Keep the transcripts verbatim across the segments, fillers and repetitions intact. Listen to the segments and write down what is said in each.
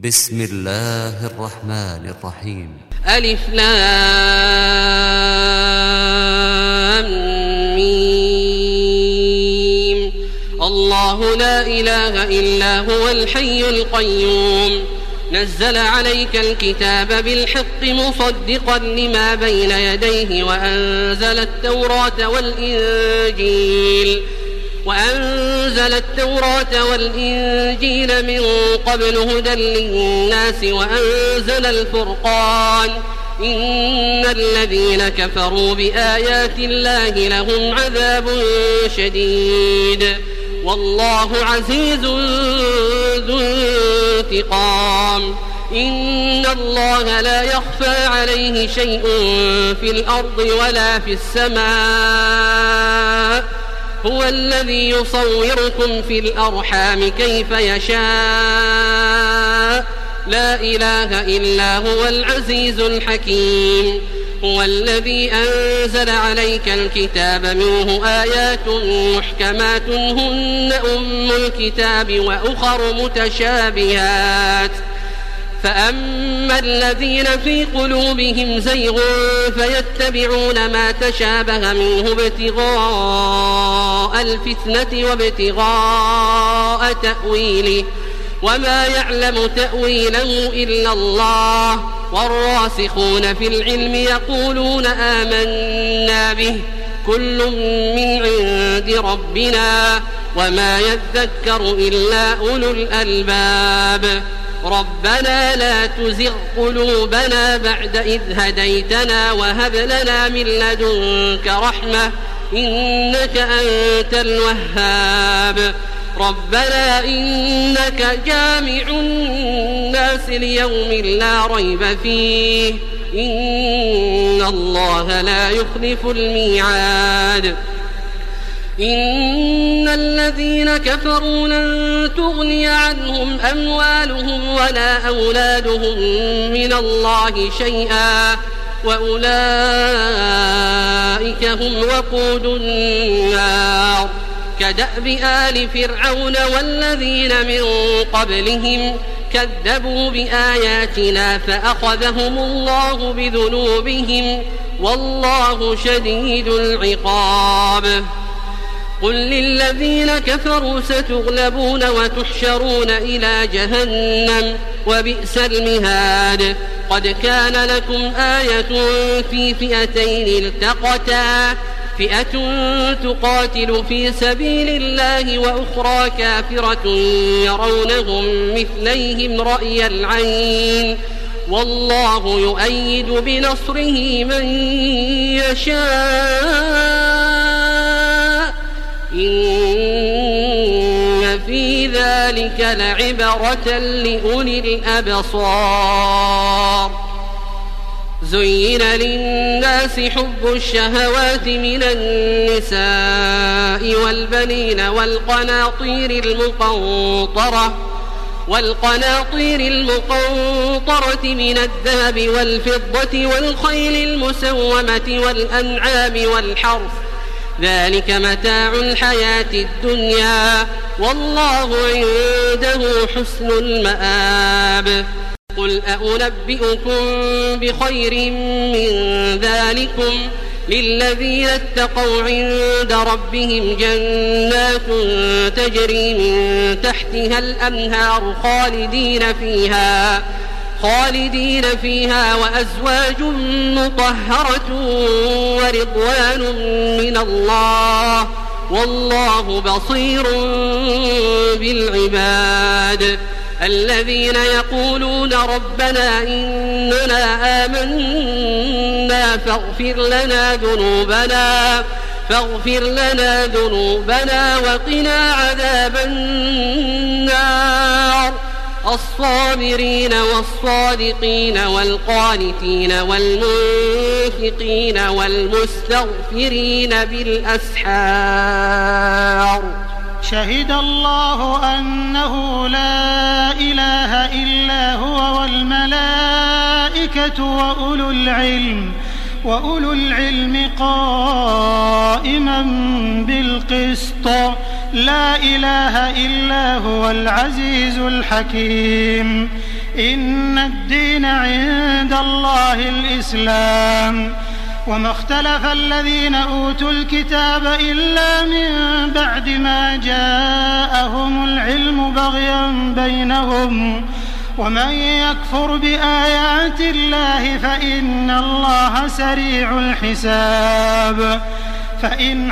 بسم الله الرحمن الرحيم. ألف لام ميم. الله لا إله إلا هو الحي القيوم نزل عليك الكتاب بالحق مصدقا لما بين يديه وأنزل التوراة والإنجيل وأنزل التوراة والإنجيل من قبل هدى للناس وأنزل الفرقان إن الذين كفروا بآيات الله لهم عذاب شديد والله عزيز ذو انتقام. إن الله لا يخفى عليه شيء في الأرض ولا في السماء هو الذي يصوركم في الأرحام كيف يشاء لا إله إلا هو العزيز الحكيم. هو الذي أنزل عليك الكتاب منه آيات محكمات هن أم الكتاب وأخر متشابهات فأما الذين في قلوبهم زيغ فيتبعون ما تشابه منه ابتغاء الفتنة وابتغاء تأويله وما يعلم تأويله إلا الله والراسخون في العلم يقولون آمنا به كل من عند ربنا وما يذكر إلا أولو الألباب. ربنا لا تزغ قلوبنا بعد إذ هديتنا وهب لنا من لدنك رحمة إنك أنت الوهاب. ربنا إنك جامع الناس ليوم لا ريب فيه إن الله لا يخلف الميعاد. إن الذين كفروا لن تغني عنهم أموالهم ولا أولادهم من الله شيئا وأولئك هم وقود النار كدأب آل فرعون والذين من قبلهم كذبوا بآياتنا فأخذهم الله بذنوبهم والله شديد العقاب. قل للذين كفروا ستغلبون وتحشرون إلى جهنم وبئس المهاد. قد كان لكم آية في فئتين التقتا فئة تقاتل في سبيل الله وأخرى كافرة يرونهم مثليهم رأي العين والله يؤيد بنصره من يشاء إن في ذلك لعبرة لأولي الأبصار. زين للناس حب الشهوات من النساء والبنين والقناطير المقنطرة والقناطير المقنطرة من الذهب والفضة والخيل المسومة والأنعام والحرث ذلك متاع الحياة الدنيا والله عنده حسن المآب. قل أنبئكم بخير من ذلكم للذين اتقوا عند ربهم جنات تجري من تحتها الأنهار خالدين فيها خالدين فيها وأزواج مطهرة ورضوان من الله والله بصير بالعباد. الذين يقولون ربنا إننا آمنا فاغفر لنا ذنوبنا فاغفر لنا ذنوبنا وقنا عذاب النار. الصابرين والصادقين والقانتين والمنفقين والمستغفرين بالأسحار. شهد الله أنه لا إله إلا هو والملائكة وأولو العلم وأولو العلم قائما بالقسط لا إله إلا هو العزيز الحكيم. إن الدين عند الله الإسلام. وما اختلف الذين أوتوا الكتاب إلا من بعد ما جاءهم العلم بغيا بينهم ومن يكفر بآيات الله فإن الله سريع الحساب. فإن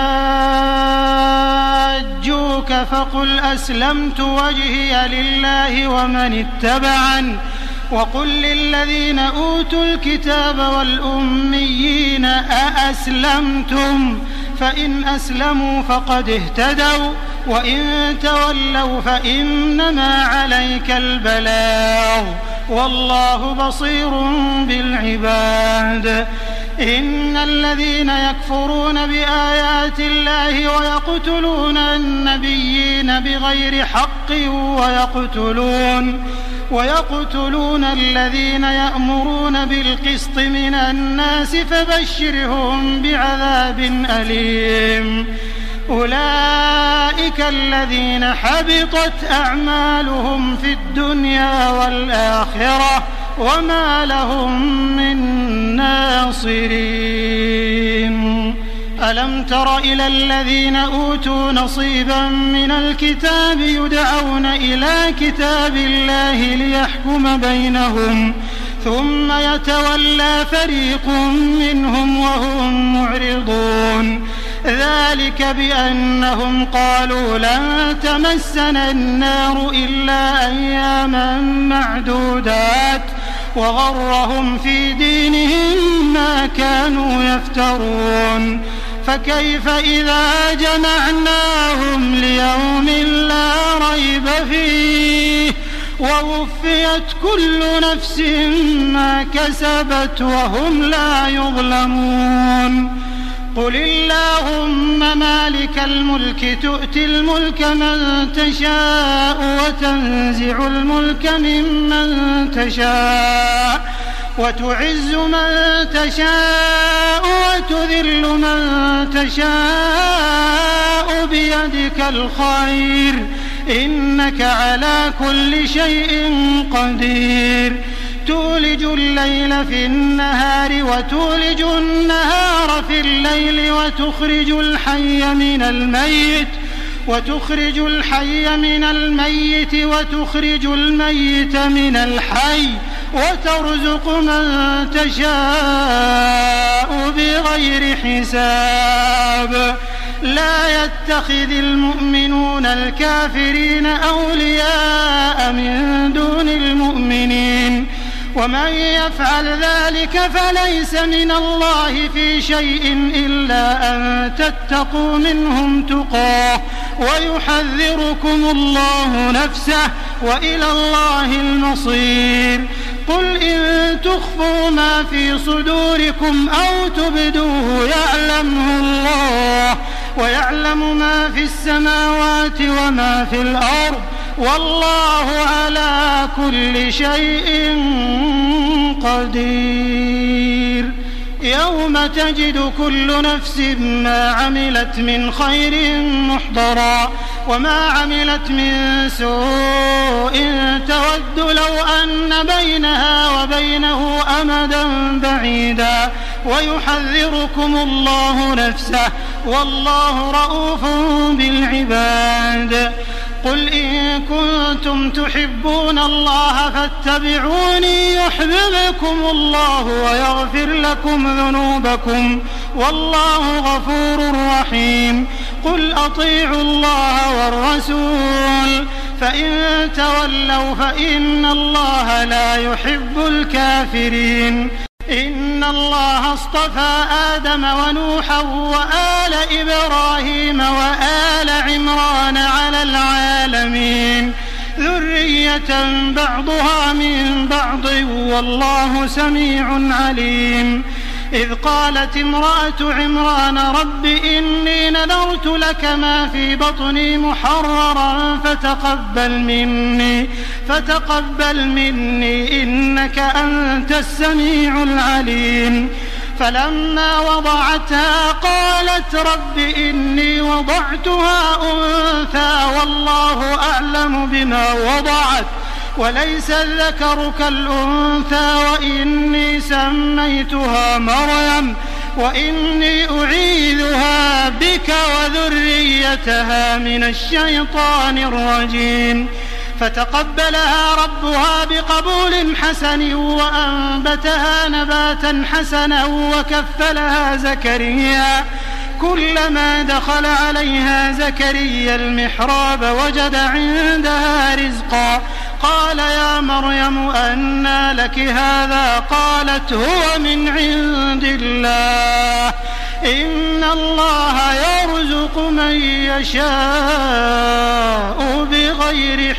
حاجوك فقل أسلمت وجهي لله ومن اتبعني وقل للذين أوتوا الكتاب والأميين أأسلمتم فإن أسلموا فقد اهتدوا وإن تولوا فإنما عليك البلاغ والله بصير بالعباد. إن الذين يكفرون بآيات الله ويقتلون النبيين بغير حق ويقتلون ويقتلون الذين يأمرون بالقسط من الناس فبشرهم بعذاب أليم. أولئك الذين حبطت أعمالهم في الدنيا والآخرة وما لهم من ناصرين. ألم تر إلى الذين أوتوا نصيبا من الكتاب يدعون إلى كتاب الله ليحكم بينهم ثم يتولى فريق منهم وهم معرضون. ذلك بأنهم قالوا لن تمسنا النار إلا أياما معدودات وغرهم في دينهم ما كانوا يفترون. فكيف إذا جمعناهم ليوم لا ريب فيه ووفيت كل نفس ما كسبت وهم لا يظلمون. قل اللهم مالك الملك تؤتي الملك من تشاء وتنزع الملك ممن تشاء وتعز من تشاء وتذل من تشاء بيدك الخير إنك على كل شيء قدير. تولج الليل في النهار وتولج النهار في الليل وتخرج الحي من الميت وتخرج الحي من الميت وتخرج الميت من الحي وترزق من تشاء بغير حساب. لا يتخذ المؤمنون الكافرين أولياء من دون المؤمنين ومن يفعل ذلك فليس من الله في شيء إلا أن تتقوا منهم تقاه ويحذركم الله نفسه وإلى الله المصير. قل إن تخفوا ما في صدوركم أو تبدوه يعلمه الله ويعلم ما في السماوات وما في الأرض والله على كل شيء قدير. يوم تجد كل نفس ما عملت من خير محضرا وما عملت من سوء تود لو أن بينها وبينه أمدا بعيدا ويحذركم الله نفسه والله رءوف بالعباد. قل إن كنتم تحبون الله فاتبعوني يحببكم الله ويغفر لكم ذنوبكم والله غفور رحيم. قل أطيعوا الله والرسول فإن تولوا فإن الله لا يحب الكافرين. إن الله اصطفى آدم ونوحا وآل إبراهيم وآل عمران على العالمين ذرية بعضها من بعض والله سميع عليم. إذ قالت امرأة عمران رب إني نذرت لك ما في بطني محررا فتقبل مني فتقبل مني إنك أنت السميع العليم. فلما وضعتها قالت رب إني وضعتها أنثى والله أعلم بما وضعت وليس الذكر كالأنثى وإني سميتها مريم وإني أعيذها بك وذريتها من الشيطان الرجيم فتقبلها ربها بقبول حسن وأنبتها نباتا حسنا وكفلها زكريا كلما دخل عليها زكريا المحراب وجد عندها رزقا قال يا مريم أنى لك هذا قالت هو من عند الله إن الله يرزق من يشاء بغير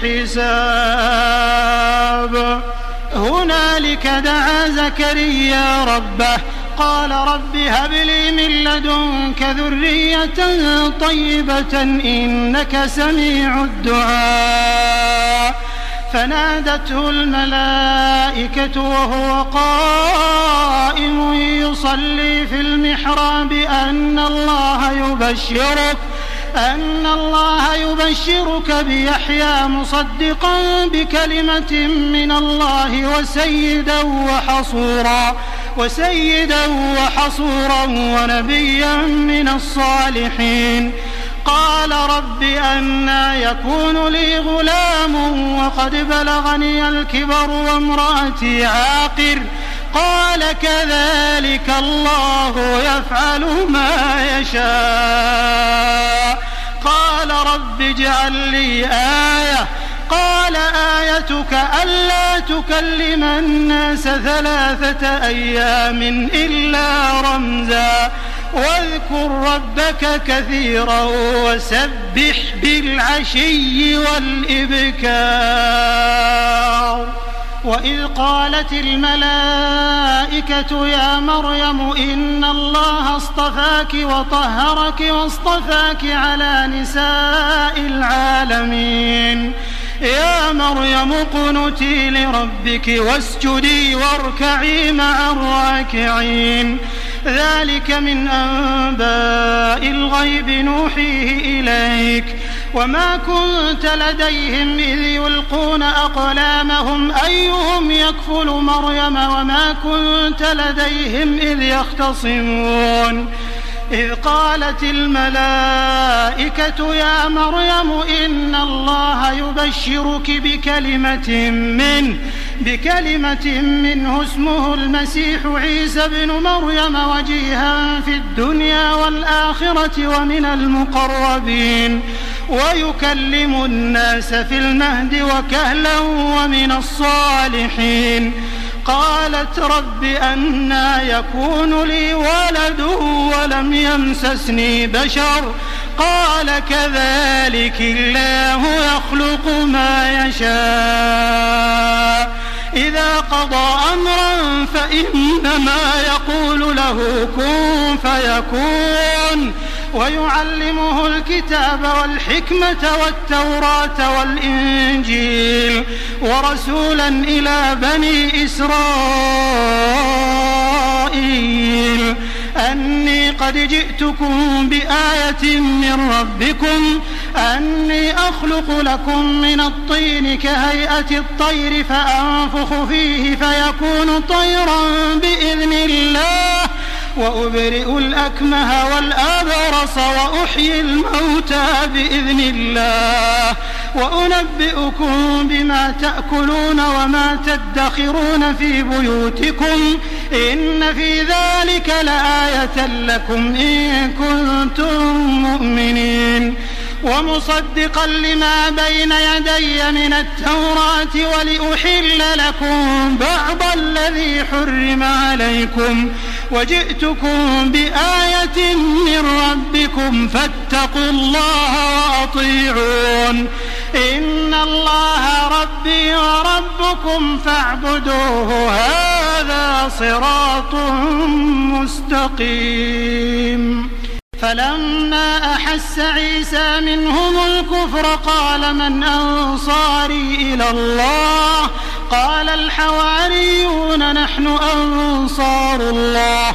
حساب هنالك دعا زكريا ربه قال رب هب لي من لدنك ذرية طيبة إنك سميع الدعاء فنادته الملائكة وهو قائم يصلي في المحراب أن الله يبشرك أن الله يبشرك بيحيى مصدقا بكلمة من الله وسيدا وحصورا وسيدا وحصورا ونبيا من الصالحين قال رب أنى يكون لي غلام وقد بلغني الكبر وامرأتي عاقر قال كذلك الله يفعل ما يشاء قال رب اجعل لي آية قال آيتك ألا تكلم الناس ثلاثة أيام إلا رمزا واذكر ربك كثيرا وسبح بالعشي والإبكار وإذ قالت الملائكة يا مريم إن الله اصطفاك وطهرك واصطفاك على نساء العالمين يا مريم اقنتي لربك واسجدي واركعي مع الراكعين ذلك من أنباء الغيب نوحيه إليك وما كنت لديهم إذ يلقون أقلامهم أيهم يكفل مريم وما كنت لديهم إذ يختصمون إذ قالت الملائكة يا مريم إن الله يبشرك بكلمة منه بكلمة منه اسمه المسيح عيسى بن مريم وجيها في الدنيا والآخرة ومن المقربين ويكلم الناس في المهد وكهلا ومن الصالحين قالت رب أنى يكون لي ولد ولم يمسسني بشر قال كذلك الله يخلق ما يشاء إذا قضى أمرا فإنما يقول له كن فيكون ويعلمه الكتاب والحكمة والتوراة والإنجيل ورسولا إلى بني إسرائيل أني قد جئتكم بآية من ربكم أني أخلق لكم من الطين كهيئة الطير فأنفخ فيه فيكون طيرا بإذن الله وأبرئ الأكمه والأبرص وأحيي الموتى بإذن الله وأنبئكم بما تأكلون وما تدخرون في بيوتكم إن في ذلك لآية لكم إن كنتم مؤمنين ومصدقا لما بين يدي من التوراة ولأحل لكم بعض الذي حرم عليكم وجئتكم بآية من ربكم فاتقوا الله وأطيعون إن الله ربي وربكم فاعبدوه هذا صراط مستقيم فلما أحس عيسى منهم الكفر قال من أنصاري إلى الله قال الحواريون نحن أنصار الله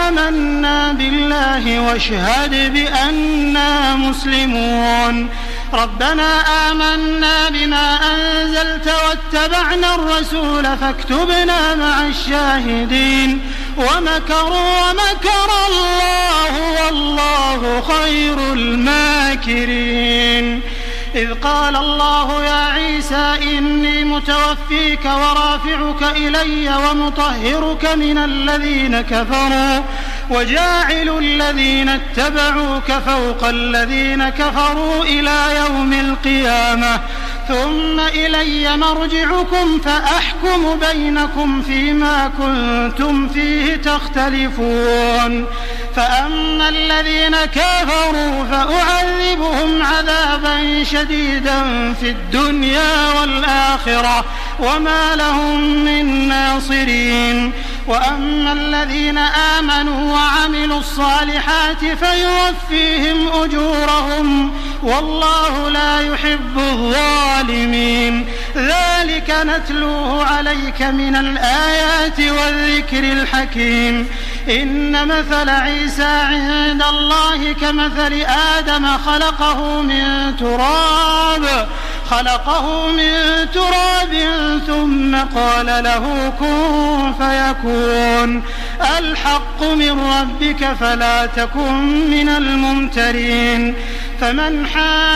آمنا بالله واشهد بأننا مسلمون ربنا آمنا بما أنزلت واتبعنا الرسول فاكتبنا مع الشاهدين ومكروا ومكر الله والله خير الماكرين. إذ قال الله يا عيسى إني متوفيك ورافعك إلي ومطهرك من الذين كفروا وجاعل الذين اتبعوك فوق الذين كفروا إلى يوم القيامة ثم إلي مرجعكم فأحكم بينكم فيما كنتم فيه تختلفون. فأما الذين كفروا فأعذبهم عذابا شديدا في الدنيا والآخرة وما لهم من ناصرين. وأما الذين آمنوا وعملوا الصالحات فيوفيهم أجورهم والله لا يحب الظالمين. ذلك نتلوه عليك من الآيات والذكر الحكيم. إن مثل عيسى عند الله كمثل آدم خلقه من تراب خلقه من تراب ثم قال له كن فيكون. الحق من ربك فلا تكن من الممترين. فمن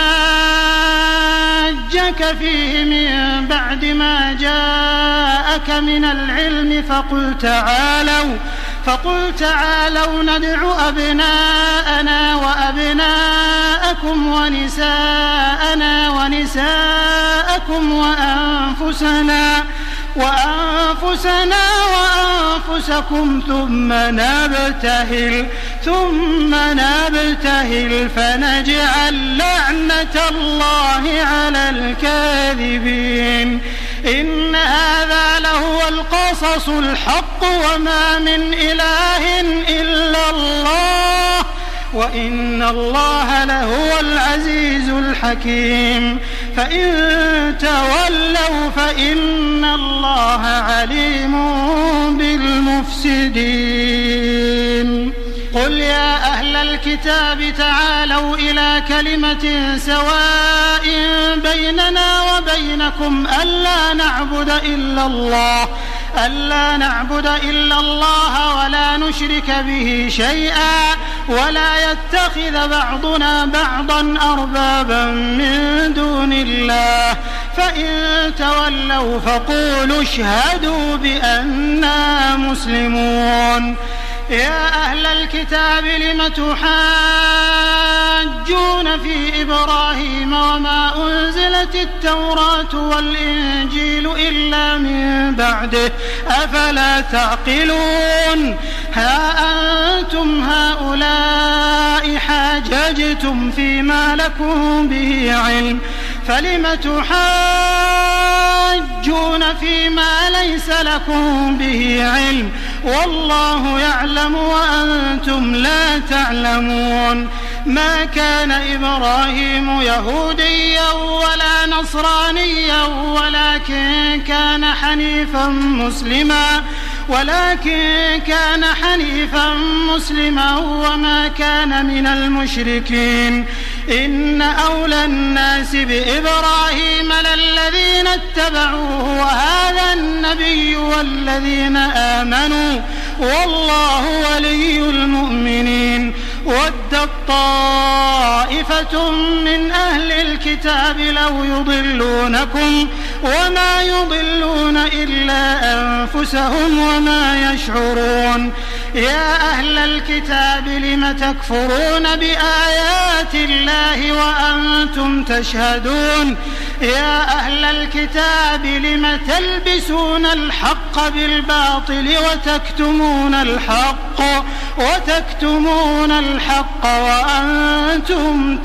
حاجك فيه من بعد ما جاءك من العلم فقل تعالوا فقل تعالوا ندع أبناءنا وأبناءكم ونساءنا ونساءكم وأنفسنا وأنفسنا وأنفسكم ثم نبتهل ثم نبتهل فنجعل لعنة الله على الكاذبين. إن هذا لهو القصص الحق وما من إله إلا الله وإن الله لهو العزيز الحكيم. فإن تولوا فإن الله عليم بالمفسدين. قل يا أهل الكتاب تعالوا إلى كلمة سواء بيننا وبينكم ألا نعبد إلا الله ألا نعبد إلا الله ولا نشرك به شيئا ولا يتخذ بعضنا بعضا أربابا من دون الله. فإن تولوا فقولوا اشهدوا بأننا مسلمون. يا أهل الكتاب لم تحاجون في إبراهيم وما أنزلت التوراة والإنجيل إلا من بعده أفلا تعقلون. ها أنتم هؤلاء حاججتم فيما لكم به علم فلم تحاجون فيما ليس لكم به علم والله يعلم وأنتم لا تعلمون. ما كان إبراهيم يهوديا ولا نصرانيا ولكن كان حنيفا مسلما ولكن كان حنيفا مسلما وما كان من المشركين. إن أولى الناس بإبراهيم للذين اتبعوه وهذا النبي والذين آمنوا والله ولي المؤمنين. ودت طائفة من أهل الكتاب لو يضلونكم وما يضلون إلا أنفسهم وما يشعرون. يا أهل الكتاب لم تكفرون بآيات الله وأنتم تشهدون. يا أهل الكتاب لم تلبسون الحق بالباطل وتكتمون الحق وتكتمون الحق وأنتم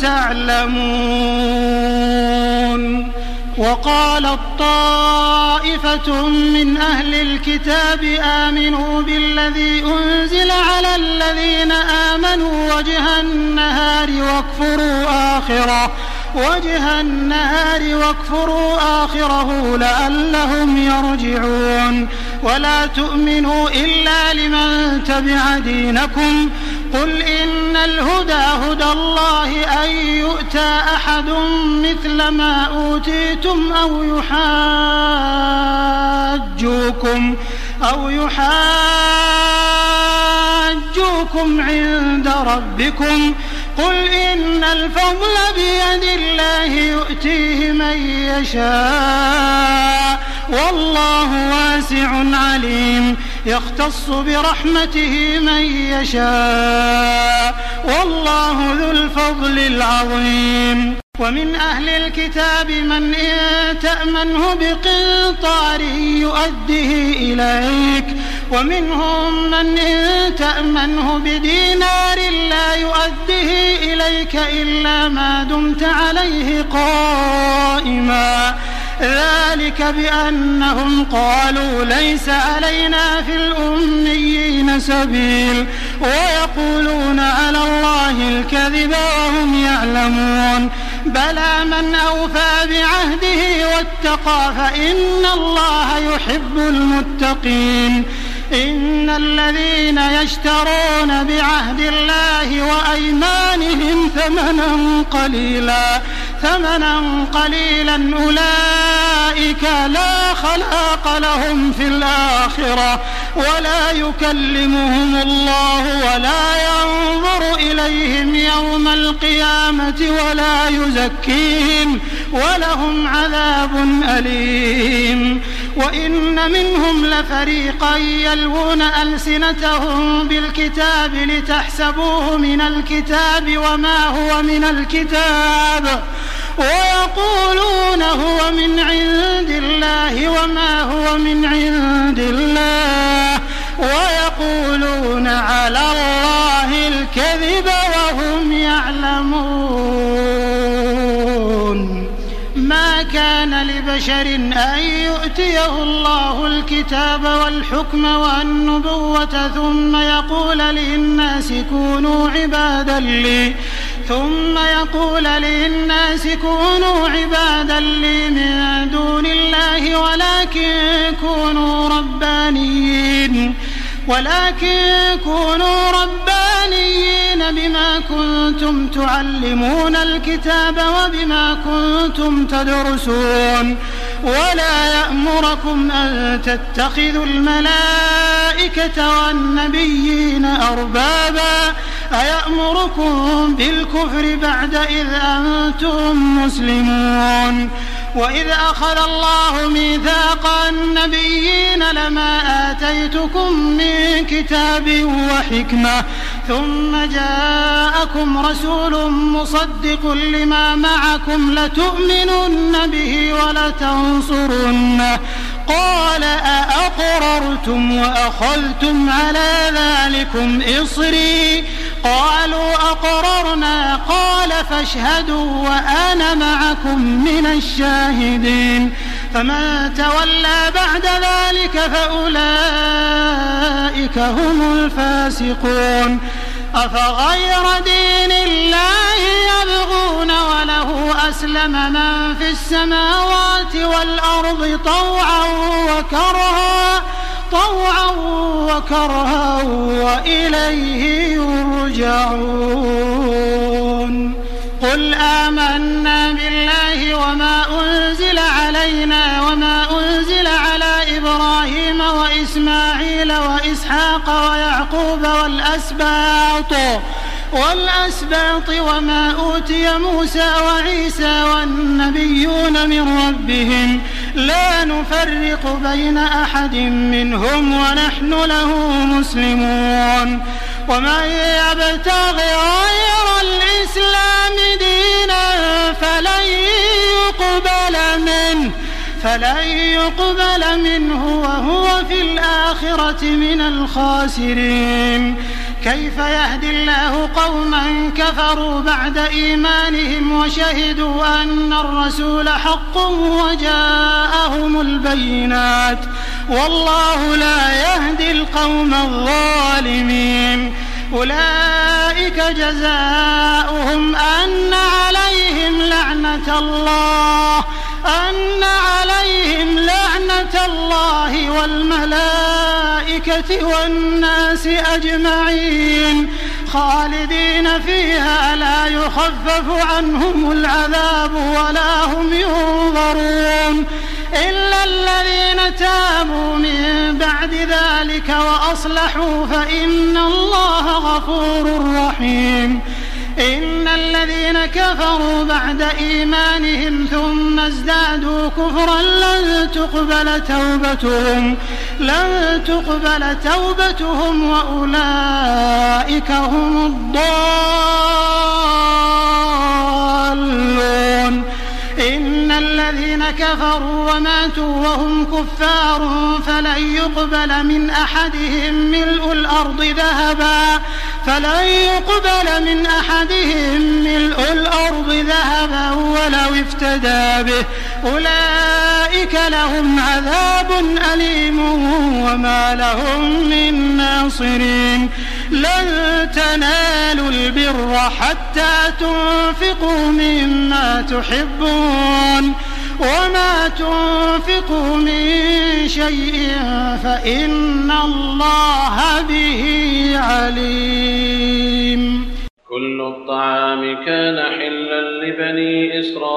تعلمون. وقالت طائفة من أهل الكتاب آمنوا بالذي أنزل على الذين آمنوا وجه النهار واكفروا آخره وجه النهار واكفروا آخره لعلهم يرجعون. ولا تؤمنوا إلا لمن تبع دينكم قل إن الهدى هدى الله أن يؤتى أحد مثل ما أوتيتم أو يحاجوكم أو يحاجوكم عند ربكم قل إن الفضل بيد الله يؤتيه من يشاء والله واسع عليم يختص برحمته من يشاء والله ذو الفضل العظيم. ومن أهل الكتاب من إن تأمنه بقنطار يؤديه إليك ومنهم من إن تأمنه بدينار لا يؤديه إليك إلا ما دمت عليه قائما ذلك بأنهم قالوا ليس علينا في الأميين سبيل ويقولون على الله الكذب وهم يعلمون بلى من أوفى بعهده واتقى فإن الله يحب المتقين. إن الذين يشترون بعهد الله وأيمانهم ثمنا قليلا ثمنا قليلا أولئك لا خلاق لهم في الآخرة ولا يكلمهم الله ولا ينظر إليهم يوم القيامة ولا يزكيهم ولهم عذاب أليم. وإن منهم لفريقا يلوون ألسنتهم بالكتاب لتحسبوه من الكتاب وما هو من الكتاب ويقولون هو من عند الله وما هو من عند الله ويقولون على الله الكذب وهم يعلمون. ما كان لبشر أن يؤتيه الله الكتاب والحكم والنبوة ثم يقول للناس كونوا عبادا لي ثم يقول للناس كونوا عبادا لي من دون الله ولكن كونوا ربانيين ولكن كونوا ربانيين بما كنتم تعلمون الكتاب وبما كنتم تدرسون ولا يأمركم أن تتخذوا الملائكة والنبيين أربابا أيأمركم بالكفر بعد إذ أنتم مسلمون. وإذ أخذ الله ميثاق النبيين لما آتيتكم من كتاب وحكمة ثم جاءكم رسول مصدق لما معكم لتؤمنن به ولتنصرنه قال أأقررتم وأخذتم على ذلكم إصري قالوا أقررنا قال فاشهدوا وأنا معكم من الشاهدين. فمن تولى بعد ذلك فأولئك هم الفاسقون. أفغير دين الله يبغون وله أسلم من في السماوات والأرض طوعا وكرها طوعا وكرها وإليه يرجعون. قل آمنا بالله وما أنزل علينا وما أنزل على إبراهيم وإسماعيل وإسحاق ويعقوب والأسباط والأسباط وما أوتي موسى وعيسى والنبيون من ربهم لا نفرق بين أحد منهم ونحن له مسلمون. ومن يبتغ غير الإسلام دينا فلن يقبل منه فلن يقبل منه وهو في الآخرة من الخاسرين. كيف يهدي الله قوما كفروا بعد إيمانهم وشهدوا أن الرسول حق وجاءهم البينات والله لا يهدي القوم الظالمين. أولئك جزاؤهم أن عليهم لعنة الله أن عليهم لعنة الله والملائكة والناس أجمعين خالدين فيها لا يخفف عنهم العذاب ولا هم ينظرون إلا الذين تابوا من بعد ذلك وأصلحوا فإن الله غفور رحيم. إن الذين كفروا بعد إيمانهم ثم ازدادوا كفرا لن تقبل توبتهم لن تقبل توبتهم وأولئك هم الضالون. إن الذين كفروا وماتوا وهم كفار فلن يقبل من أحدهم ملء الأرض ذهبا فلن يقبل من أحدهم ملء الأرض ذهبا ولو افتدى به أولئك لهم عذاب أليم وما لهم من ناصرين. لن تنالوا البر حتى تنفقوا مما تحبون وما تنفقوا من شيء فإن الله به عليم. كل الطعام كان حلا لبني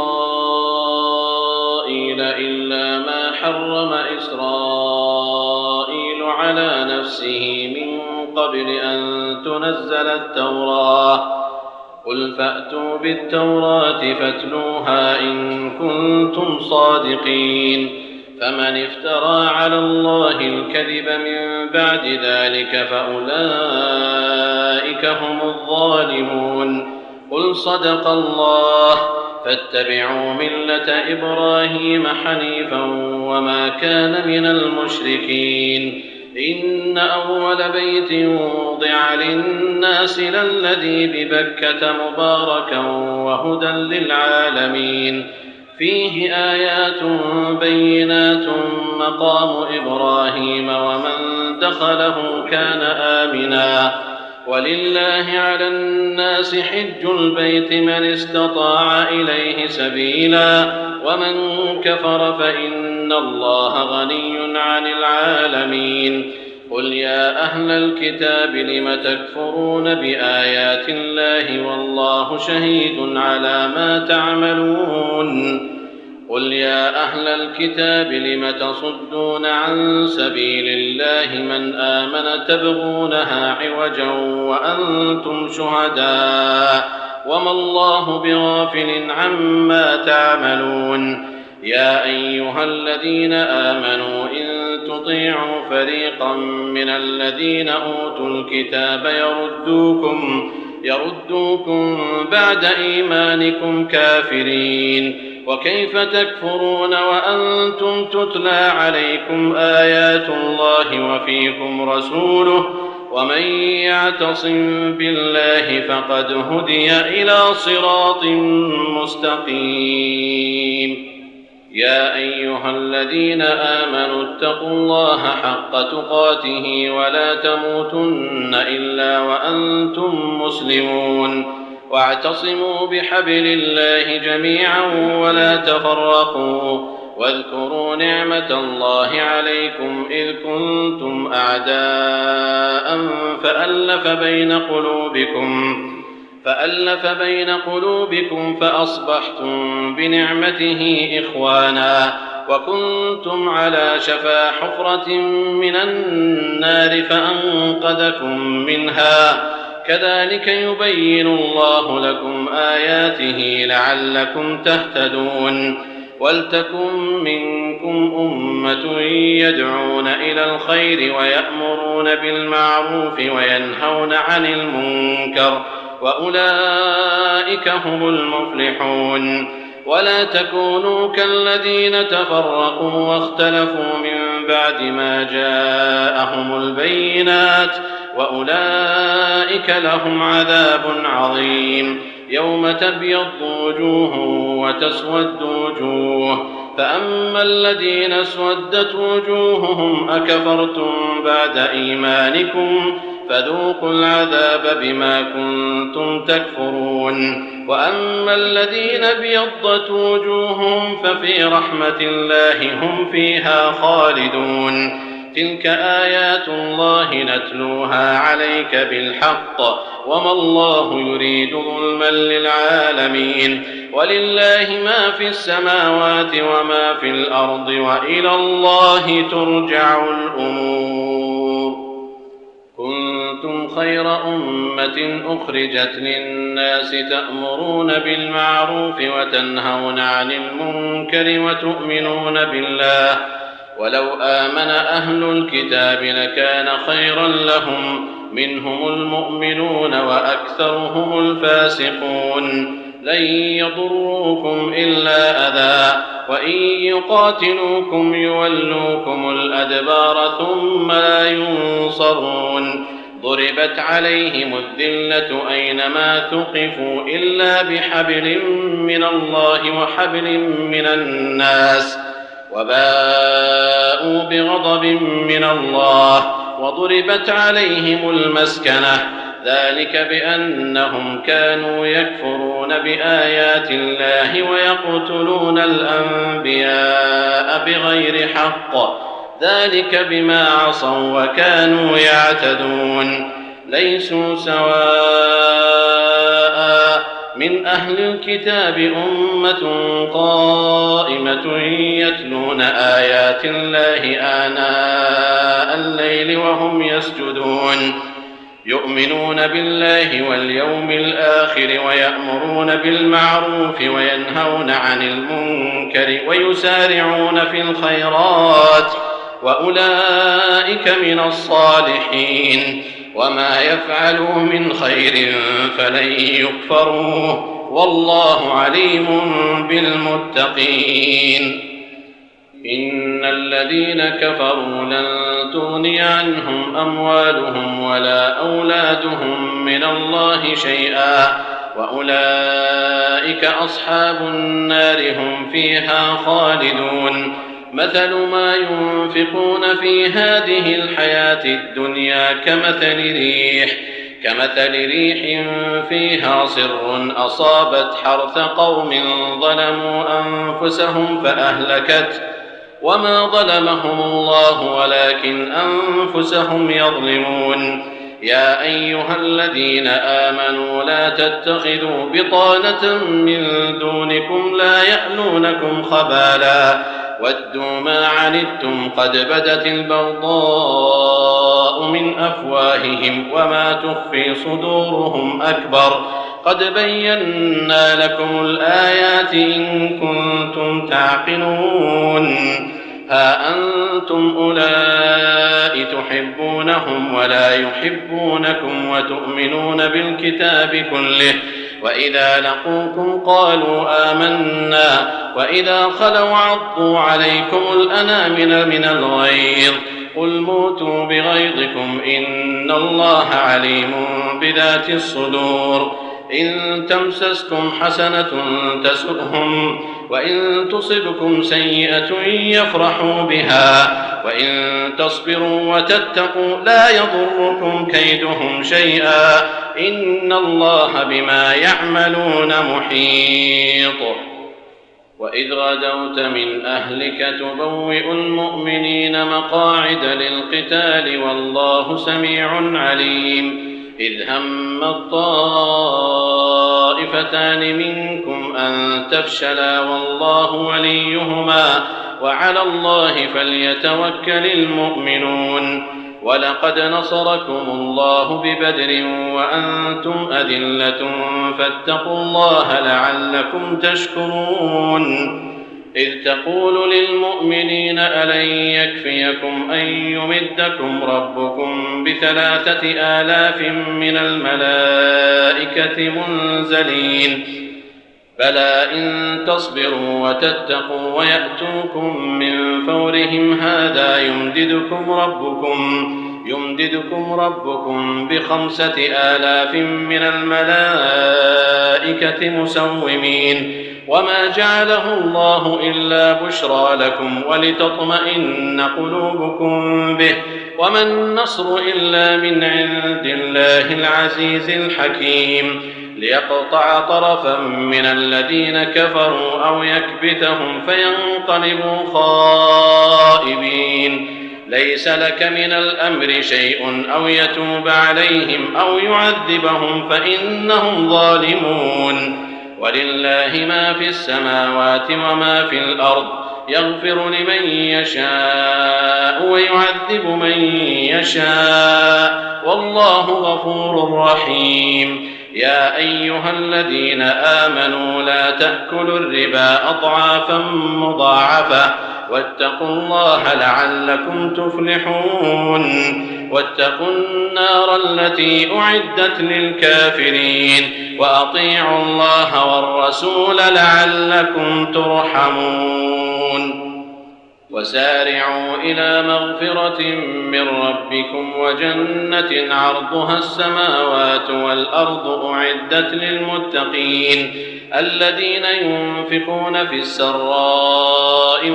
إسرائيل إلا ما حرم إسرائيل على نفسه من قبل أن تنزل التوراة. قل فأتوا بالتوراة فاتلوها إن كنتم صادقين. فمن افترى على الله الكذب من بعد ذلك فأولئك هم الظالمون. قل صدق الله فاتبعوا ملة إبراهيم حنيفا وما كان من المشركين. إن أول بيت وضع للناس للذي ببكة مباركا وهدى للعالمين. فيه آيات بينات مقام إبراهيم ومن دخله كان آمنا. ولله على الناس حج البيت من استطاع إليه سبيلا ومن كفر فإن الله غني عن العالمين. قل يا أهل الكتاب لم تكفرون بآيات الله والله شهيد على ما تعملون. قل يا أهل الكتاب لم تصدون عن سبيل الله من آمن تبغونها عوجا وأنتم شهداء وما الله بغافل عما تعملون. يا أيها الذين آمنوا إن تطيعوا فريقا من الذين أوتوا الكتاب يردوكم يردوكم بعد إيمانكم كافرين. وكيف تكفرون وأنتم تتلى عليكم آيات الله وفيكم رسوله ومن يعتصم بالله فقد هدي إلى صراط مستقيم. يا أيها الذين آمنوا اتقوا الله حق تقاته ولا تموتن إلا وأنتم مسلمون. واعتصموا بحبل الله جميعا ولا تفرقوا. واذكروا نعمة الله عليكم إذ كنتم أعداء فألف بين قلوبكم فألف بين قلوبكم فأصبحتم بنعمته إخوانا وكنتم على شفا حفرة من النار فأنقذكم منها. كذلك يبين الله لكم آياته لعلكم تهتدون. ولتكن منكم أمة يدعون إلى الخير ويأمرون بالمعروف وينهون عن المنكر وأولئك هم المفلحون. ولا تكونوا كالذين تفرقوا واختلفوا من بعد ما جاءهم البينات وأولئك لهم عذاب عظيم. يوم تبيض وجوه وتسود وجوه فأما الذين اسودت وجوههم أكفرتم بعد إيمانكم فذوقوا العذاب بما كنتم تكفرون. وأما الذين ابيضت وجوههم ففي رحمة الله هم فيها خالدون. تلك آيات الله نتلوها عليك بالحق وما الله يريد ظلما للعالمين ولله ما في السماوات وما في الأرض وإلى الله ترجع الأمور. كنتم خير أمة أخرجت للناس تأمرون بالمعروف وتنهون عن المنكر وتؤمنون بالله ولو آمن أهل الكتاب لكان خيرا لهم منهم المؤمنون وأكثرهم الفاسقون. لن يضروكم إلا أذى وإن يقاتلوكم يولوكم الأدبار ثم لا ينصرون. ضربت عليهم الذلة أينما ثقفوا إلا بحبل من الله وحبل من الناس وباءوا بغضب من الله وضربت عليهم المسكنة ذلك بأنهم كانوا يكفرون بآيات الله ويقتلون الأنبياء بغير حق ذلك بما عصوا وكانوا يعتدون. ليسوا سواء من أهل الكتاب أمة قائمة يتلون آيات الله آناء الليل وهم يسجدون يؤمنون بالله واليوم الآخر ويأمرون بالمعروف وينهون عن المنكر ويسارعون في الخيرات وأولئك من الصالحين. وما يفعلوا من خير فلن يكفروه والله عليم بالمتقين. إن الذين كفروا لن تغني عنهم أموالهم ولا أولادهم من الله شيئا وأولئك أصحاب النار هم فيها خالدون. مثل ما ينفقون في هذه الحياة الدنيا كمثل ريح كمثل ريح فيها صر أصابت حرث قوم ظلموا أنفسهم فأهلكت وما ظلمهم الله ولكن أنفسهم يظلمون. يا أيها الذين آمنوا لا تتخذوا بطانة من دونكم لا يألونكم خبالا ودوا ما عنتم قد بدت البغضاء من أفواههم وما تخفي صدورهم أكبر قد بينا لكم الآيات إن كنتم تعقلون. ها أنتم أولئك تحبونهم ولا يحبونكم وتؤمنون بالكتاب كله وإذا لقوكم قالوا آمنا وإذا خلوا عضوا عليكم الأنامل من الغيظ قل موتوا بغيظكم إن الله عليم بذات الصدور. إن تمسسكم حسنة تسؤهم وإن تصبكم سيئة يفرحوا بها وإن تصبروا وتتقوا لا يضركم كيدهم شيئا إن الله بما يعملون محيط. وإذ غدوت من أهلك تبوئ المؤمنين مقاعد للقتال والله سميع عليم. إذ هم الطائفتان منكم أن تفشلا والله وليهما وعلى الله فليتوكل المؤمنون. ولقد نصركم الله ببدر وأنتم أذلة فاتقوا الله لعلكم تشكرون. إذ تقول للمؤمنين ألن يكفيكم أن يمدكم ربكم بثلاثة آلاف من الملائكة منزلين بلى إن تصبروا وتتقوا ويأتوكم من فورهم هذا يمددكم ربكم يمددكم ربكم بخمسة آلاف من الملائكة مسومين. وما جعله الله إلا بشرى لكم ولتطمئن قلوبكم به وما النصر إلا من عند الله العزيز الحكيم. ليقطع طرفا من الذين كفروا أو يكبتهم فينقلبوا خائبين. ليس لك من الأمر شيء أو يتوب عليهم أو يعذبهم فإنهم ظالمون. ولله ما في السماوات وما في الأرض يغفر لمن يشاء ويعذب من يشاء والله غفور رحيم. يا أيها الذين آمنوا لا تأكلوا الربا أضعافا مضاعفة واتقوا الله لعلكم تفلحون. واتقوا النار التي أعدت للكافرين وأطيعوا الله والرسول لعلكم ترحمون. وسارعوا إلى مغفرة من ربكم وجنة عرضها السماوات والأرض أعدت للمتقين الذين ينفقون في السراء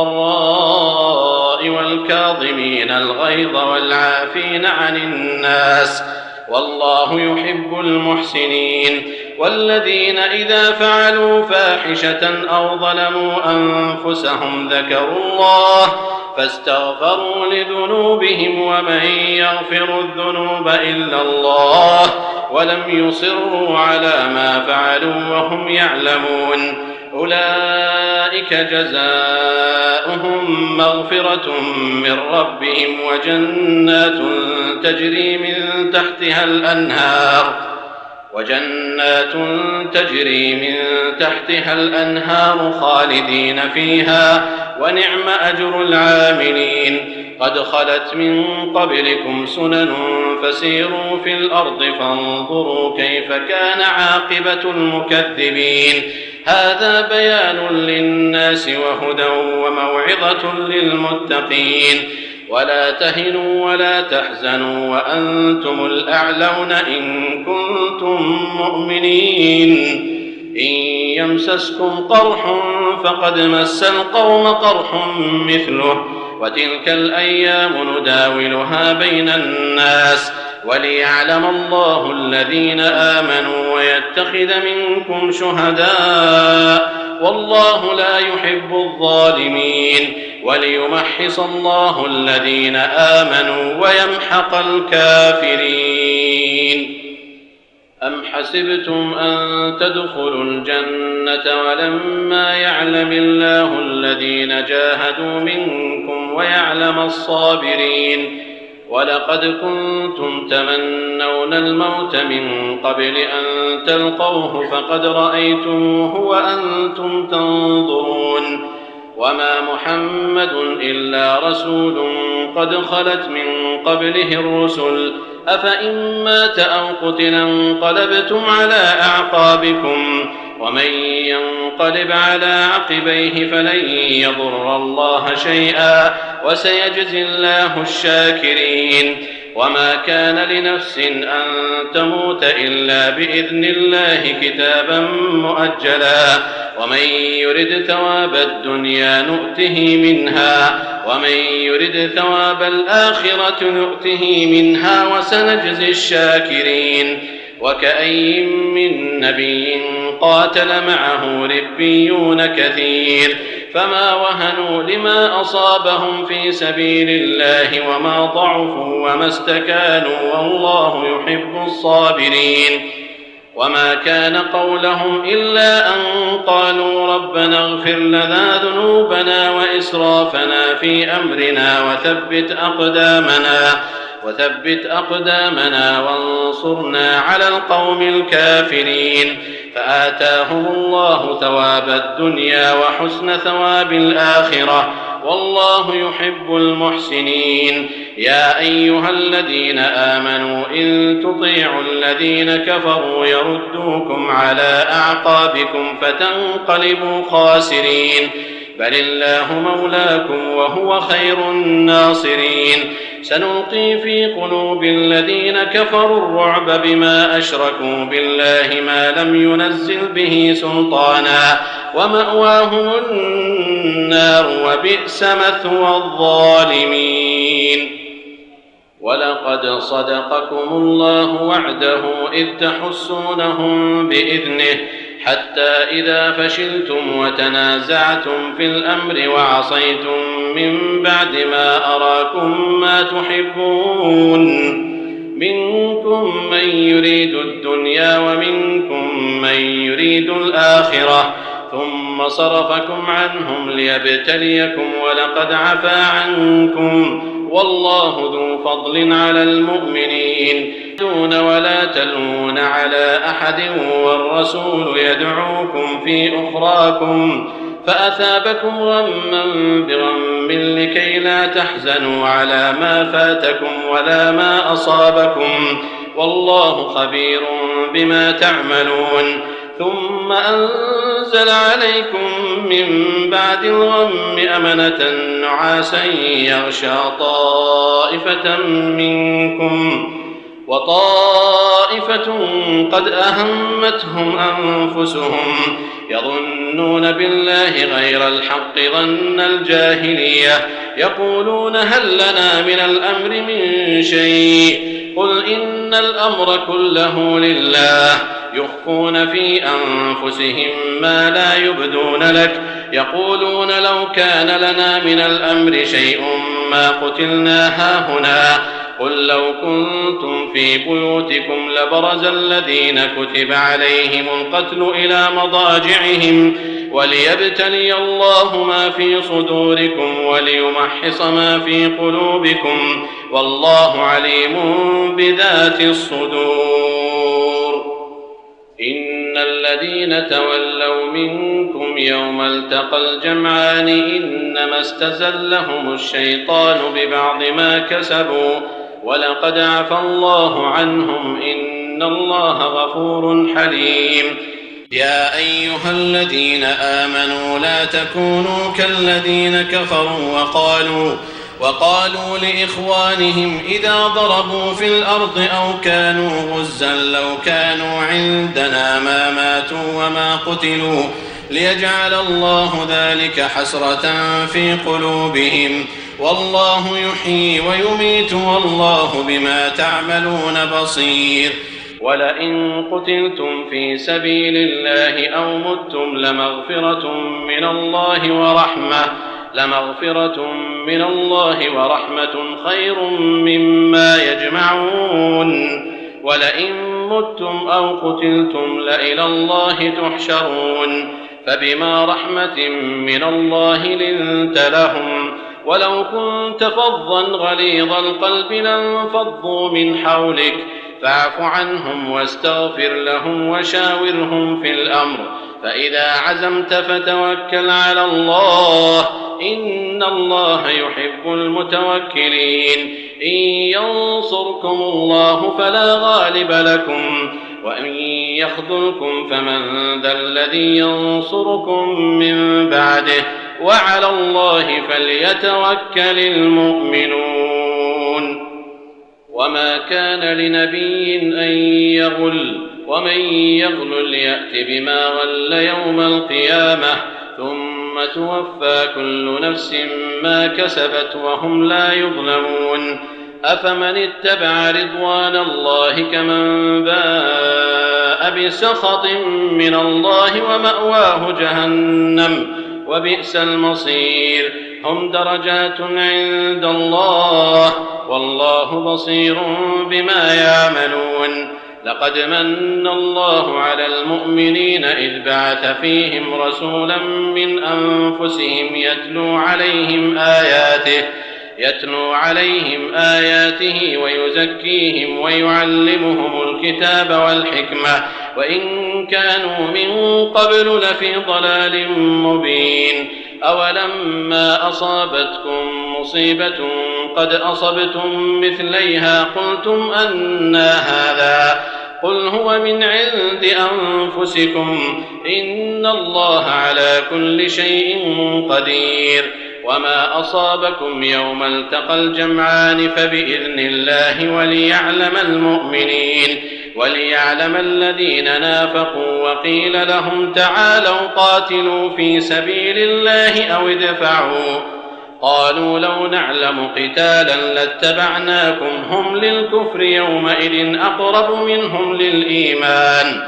والضراء والكاظمين الغيظ والعافين عن الناس والله يحب المحسنين. والذين إذا فعلوا فاحشة أو ظلموا أنفسهم ذكروا الله فاستغفروا لذنوبهم ومن يغفر الذنوب إلا الله ولم يصروا على ما فعلوا وهم يعلمون أولئك جزاؤهم مغفرة من ربهم وجنات تجري من تحتها الأنهار وجنات تجري من تحتها الأنهار خالدين فيها ونعم أجر العاملين. قد خلت من قبلكم سنن فسيروا في الأرض فانظروا كيف كان عاقبة المكذبين. هذا بيان للناس وهدى وموعظة للمتقين. ولا تهنوا ولا تحزنوا وأنتم الأعلون إن كنتم مؤمنين. إن يمسسكم قرح فقد مس القوم قرح مثله وتلك الأيام نداولها بين الناس وليعلم الله الذين آمنوا ويتخذ منكم شهداء والله لا يحب الظالمين وليمحص الله الذين آمنوا ويمحق الكافرين. أم حسبتم أن تدخلوا الجنة ولما يعلم الله الذين جاهدوا منكم ويعلم الصابرين ولقد كنتم تمنون الموت من قبل أن تلقوه فقد رأيتموه وأنتم تنظرون وما محمد إلا رسول قد خلت من قبله الرسل أفإن مات أو قتل انقلبتم على أعقابكم ومن ينقلب على عقبيه فلن يضر الله شيئا وسيجزي الله الشاكرين. وما كان لنفس أن تموت إلا بإذن الله كتابا مؤجلا ومن يرد ثواب الدنيا نؤته منها ومن يرد ثواب الآخرة نؤته منها وسنجزي الشاكرين. وكأي من نبي قاتل معه ربيون كثير فما وهنوا لما أصابهم في سبيل الله وما ضعفوا وما استكانوا والله يحب الصابرين. وما كان قولهم إلا أن قالوا ربنا اغفر لنا ذنوبنا وإسرافنا في أمرنا وثبت أقدامنا وثبت أقدامنا وانصرنا على القوم الكافرين. فآتاهم الله ثواب الدنيا وحسن ثواب الآخرة والله يحب المحسنين. يا أيها الذين آمنوا إن تطيعوا الذين كفروا يردوكم على أعقابكم فتنقلبوا خاسرين بل الله مولاكم وهو خير الناصرين. سنلقي في قلوب الذين كفروا الرعب بما أشركوا بالله ما لم ينزل به سلطانا ومأواهم النار وبئس مثوى الظالمين. ولقد صدقكم الله وعده إذ تحسونهم بإذنه حتى إذا فشلتم وتنازعتم في الأمر وعصيتم من بعد ما أراكم ما تحبون منكم من يريد الدنيا ومنكم من يريد الآخرة ثم صرفكم عنهم ليبتليكم ولقد عفا عنكم والله ذو فضل على المؤمنين دون ولا تلوون على أحد والرسول يدعوكم في أخراكم فأثابكم غما بغم لكي لا تحزنوا على ما فاتكم ولا ما أصابكم والله خبير بما تعملون ثم أنزل عليكم من بعد الغم أمنة نعاسا يغشى طائفة منكم وطائفة قد أهمتهم أنفسهم يظنون بالله غير الحق ظن الجاهلية يقولون هل لنا من الأمر من شيء قل إن الأمر كله لله يخفون في أنفسهم ما لا يبدون لك يقولون لو كان لنا من الأمر شيء ما قتلنا هاهنا قل لو كنتم في بيوتكم لبرز الذين كتب عليهم القتل إلى مضاجعهم وليبتلي الله ما في صدوركم وليمحص ما في قلوبكم والله عليم بذات الصدور إن الذين تولوا منكم يوم التقى الجمعان إنما استزلهم الشيطان ببعض ما كسبوا ولقد عفا الله عنهم إن الله غفور حليم يا أيها الذين آمنوا لا تكونوا كالذين كفروا وقالوا وقالوا لإخوانهم إذا ضربوا في الأرض أو كانوا غزا لو كانوا عندنا ما ماتوا وما قتلوا ليجعل الله ذلك حسرة في قلوبهم والله يحيي ويميت والله بما تعملون بصير ولئن قتلتم في سبيل الله أو متم لمغفرة من الله ورحمة لمغفرة من الله ورحمة خير مما يجمعون ولئن متم أو قتلتم لإلى الله تحشرون فبما رحمة من الله لنت لهم ولو كنت فظا غليظ القلب لانفضوا من حولك فاعف عنهم واستغفر لهم وشاورهم في الأمر فإذا عزمت فتوكل على الله إن الله يحب المتوكلين إن ينصركم الله فلا غالب لكم وإن يخذلكم فمن ذا الذي ينصركم من بعده وعلى الله فليتوكل المؤمنون وما كان لنبي أن يغل ومن يغل يأت بما غل يوم القيامة ثم توفى كل نفس ما كسبت وهم لا يظلمون أفمن اتبع رضوان الله كمن باء بسخط من الله ومأواه جهنم وبئس المصير هم درجات عند الله والله بصير بما يعملون لقد من الله على المؤمنين إذ بعث فيهم رسولا من أنفسهم يتلو عليهم آياته يتلو عليهم آياته ويزكيهم ويعلمهم الكتاب والحكمة وإن كانوا من قبل لفي ضلال مبين أولما أصابتكم مصيبة قد أصبتم مثليها قلتم أنى هذا قل هو من عند أنفسكم إن الله على كل شيء قدير وما أصابكم يوم التقى الجمعان فبإذن الله وليعلم المؤمنين وليعلم الذين نافقوا وقيل لهم تعالوا قاتلوا في سبيل الله أو ادفعوا قالوا لو نعلم قتالا لاتبعناكم هم للكفر يومئذ أقرب منهم للإيمان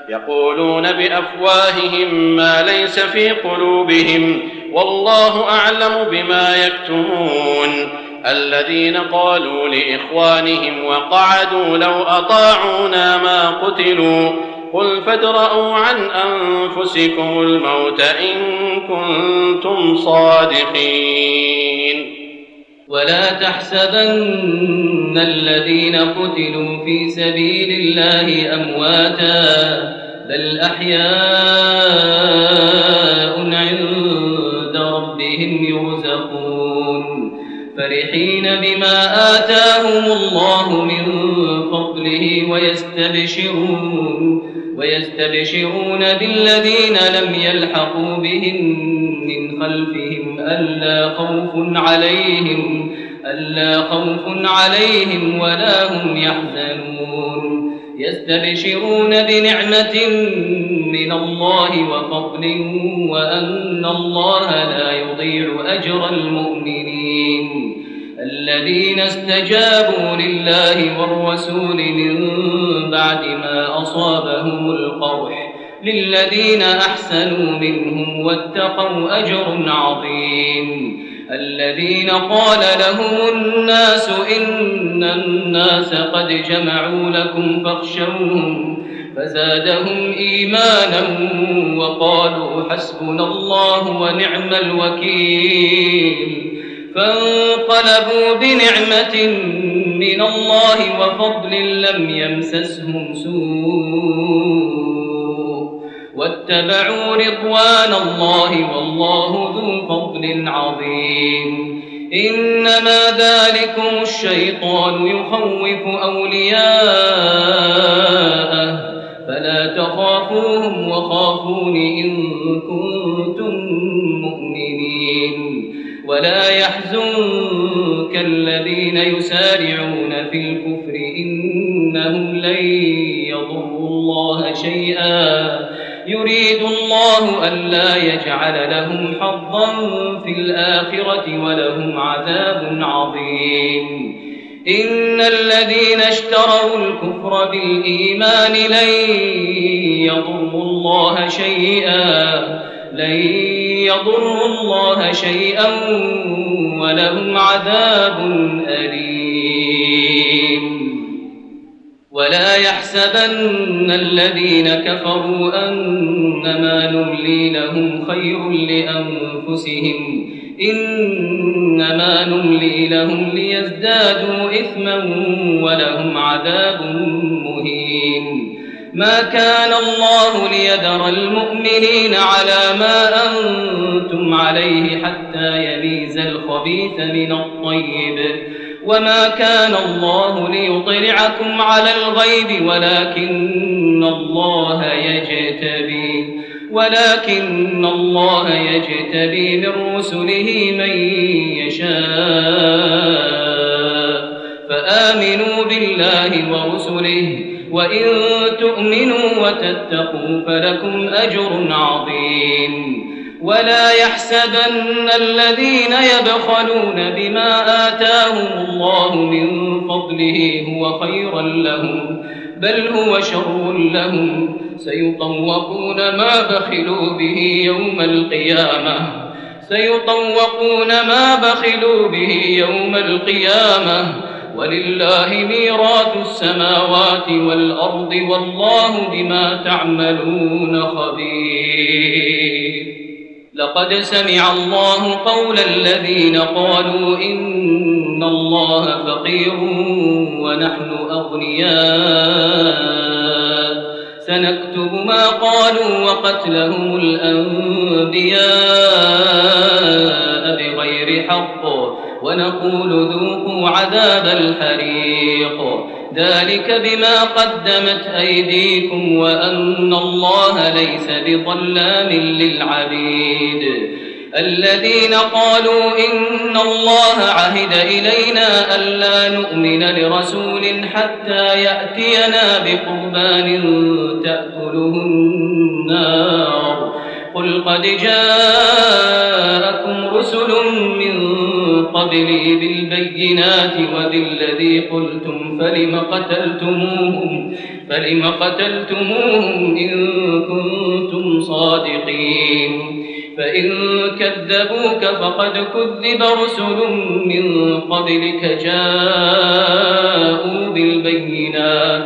يقولون بأفواههم ما ليس في قلوبهم والله أعلم بما يكتمون. الذين قالوا لإخوانهم وقعدوا لو أطاعونا ما قتلوا قل فادرءوا عن أنفسكم الموت إن كنتم صادقين. ولا تحسبن الذين قتلوا في سبيل الله أمواتا بل أحياء عند ربهم يرزقون فرحين بما آتاهم الله من فضله ويستبشرون ويستبشرون بالذين لم يلحقوا بهم من خلفهم ألا خوف عليهم ألا خوف عليهم ولا هم يحزنون يستبشرون بنعمة من الله وفضل وأن الله لا يضيع أجر المؤمنين. الذين استجابوا لله والرسول من بعد ما أصابهم القرح للذين أحسنوا منهم واتقوا أجر عظيم. الذين قال لهم الناس إن الناس قد جمعوا لكم فاخشوهم فزادهم إيمانا وقالوا حسبنا الله ونعم الوكيل. فانقلبوا بنعمة من الله وفضل لم يمسسهم سوء واتبعوا رضوان الله والله ذو فضل عظيم. إنما ذلكم الشيطان يخوف أولياءه فلا تخافوهم وخافون إن كنتم مؤمنين. ولا يحزنك الذين يسارعون في الكفر إنهم لن يضروا الله شيئا يريد الله ألا يجعل لهم حظا في الآخرة ولهم عذاب عظيم. إن الذين اشتروا الكفر بالإيمان لن يضروا الله شيئا لن يضروا الله شيئا ولهم عذاب أليم. ولا يحسبن الذين كفروا أنما نملي لهم خير لأنفسهم إنما نملي لهم ليزدادوا إثما ولهم عذاب مهين. ما كان الله ليذر المؤمنين على ما أنتم عليه حتى يميز الخبيث من الطيب وما كان الله ليطلعكم على الغيب ولكن الله يجتبي ولكن الله يجتبي من رسله من يشاء فآمنوا بالله ورسله وإن تؤمنوا وتتقوا فلكم أجر عظيم. ولا يحسبن الذين يبخلون بما آتاهم الله من فضله هو خيرا لهم بل هو شر لهم سيطوقون ما بخلوا به يوم القيامة سيطوقون ما بخلوا به يوم القيامة ولله ميراث السماوات والأرض والله بما تعملون خبير. لقد سمع الله قول الذين قالوا إن الله فقير ونحن أغنياء سنكتب ما قالوا وقتلهم الأنبياء بغير حق ونقول ذوقوا عذاب الحريق ذلك بما قدمت أيديكم وأن الله ليس بظلام للعبيد. الذين قالوا إن الله عهد إلينا ألا نؤمن لرسول حتى يأتينا بقربان تأكله النار قل قد جاءكم رسل من قبلي بالبينات وبالذي قلتم فلم قتلتموهم فلم قتلتموهم إن كنتم صادقين فإن كذبوك فقد كذب رسل من قبلك جاءوا بالبينات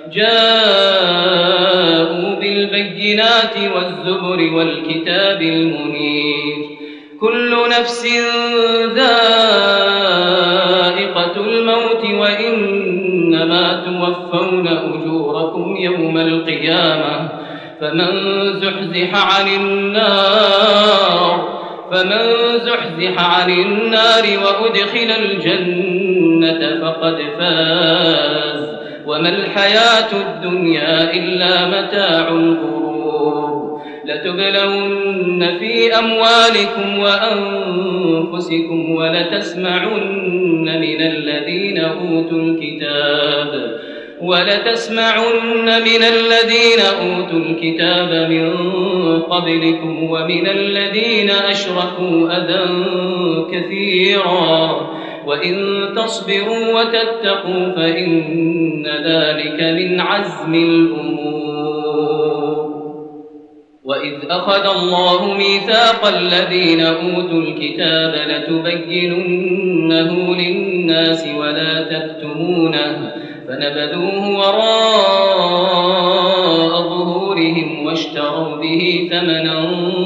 جاءوا بالبينات والزبر والكتاب المنير كل نفس ذائقة الموت وإنما توفون أجوركم يوم القيامة فمن زحزح عن النار فمن زحزح عن النار وأدخل الجنة فقد فاز وما الحياة الدنيا إلا متاع الغرور لتبلون في أموالكم وأنفسكم ولتسمعن من الذين أوتوا الكتاب ولتسمعن من الذين أوتوا الكتاب من قبلكم ومن الذين أشركوا أذى كثيرا وإن تصبروا وتتقوا فإن ذلك من عزم الأمور وإذ أخذ الله ميثاق الذين أوتوا الكتاب لتبيننه للناس ولا تكتمونه فنبذوه وراء ظهورهم واشتروا به ثمنا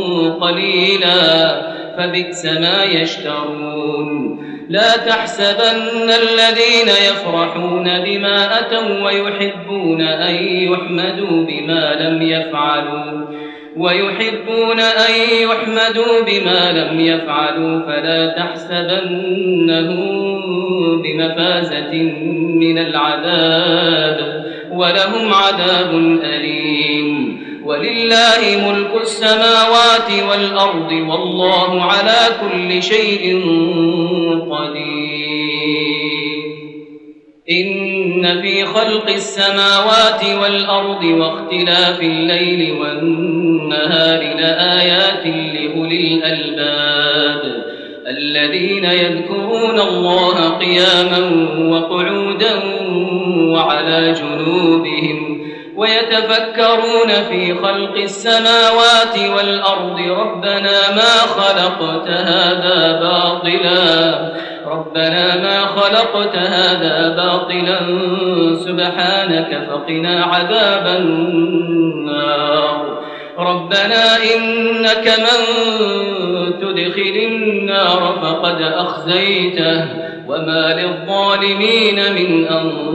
قليلا فبئس ما يشترون لا تحسبن الذين يفرحون بما أتوا ويحبون أن يحمدوا بما لم يفعلوا ويحبون أن يحمدوا بما لم يفعلوا فلا تحسبنهم بمفازة من العذاب ولهم عذاب أليم ولله ملك السماوات والأرض والله على كل شيء قدير إن في خلق السماوات والأرض واختلاف الليل والنهار لآيات لأولي الألباب الذين يذكرون الله قياما وقعودا وعلى جنوبهم ويتفكرون في خلق السماوات والأرض ربنا ما خلقت هذا باطلا ربنا ما خلقت هذا باطلا سبحانك فقنا عذاب النار ربنا إنك من تدخل النار فقد أخزيته وما للظالمين من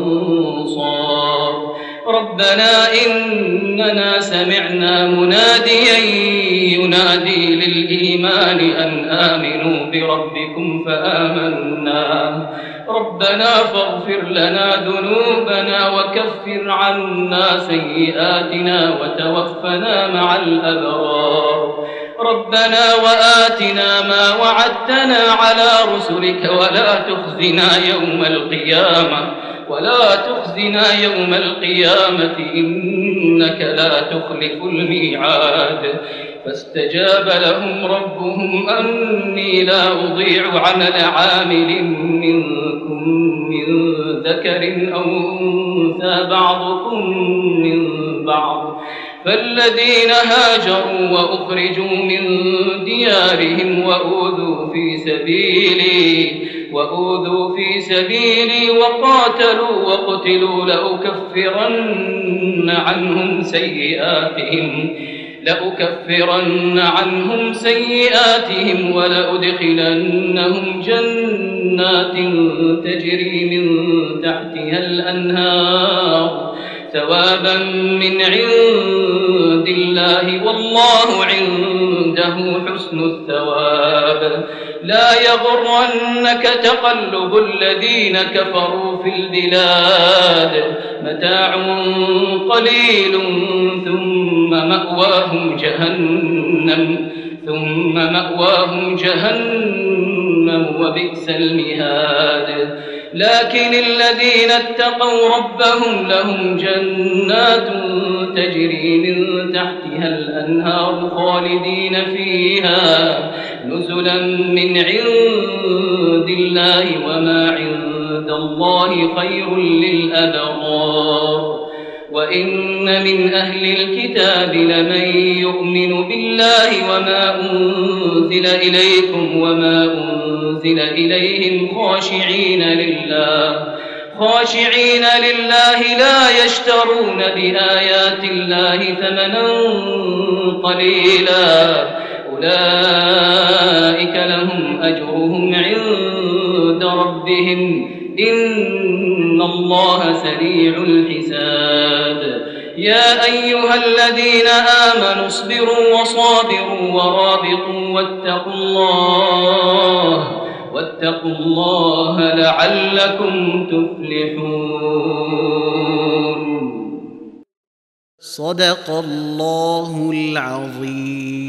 أنصار ربنا إننا سمعنا مناديا ينادي للإيمان أن آمنوا بربكم فآمنا ربنا فاغفر لنا ذنوبنا وكفر عنا سيئاتنا وتوفنا مع الأبرار ربنا وآتنا ما وعدتنا على رسلك ولا تخزنا يوم القيامة ولا تخزنا يوم القيامة إنك لا تخلف الميعاد فاستجاب لهم ربهم أني لا أضيع عمل عامل منكم من ذكر أو أنثى بعضكم من بعض فالذين هاجروا وأخرجوا من ديارهم وأوذوا في سبيلي وأوذوا في سبيلي وقاتلوا وقتلوا لأكفرن عنهم سيئاتهم لأكفرن عنهم سيئاتهم ولأدخلنهم جنات تجري من تحتها الأنهار ثوابا من عند الله والله عنده حسن الثواب لا يغرنك تقلب الذين كفروا في البلاد متاع قليل ثم مأواهم جهنم ثم مأواهم جهنم وبئس المهاد لكن الذين اتقوا ربهم لهم جنات تجري من تحتها الأنهار خالدين فيها نزلا من عند الله وما عند الله خير للأبرار وإن من أهل الكتاب لمن يؤمن بالله وما أنزل إليكم وما أنزل إليهم خاشعين لله خاشعين لله لا يشترون بآيات الله ثمنا قليلا أولئك لهم أجرهم عند ربهم إن الله سريع الحساب يا أيها الذين آمنوا اصبروا وصابروا ورابطوا واتقوا الله واتقوا الله لعلكم تفلحون. صدق الله العظيم.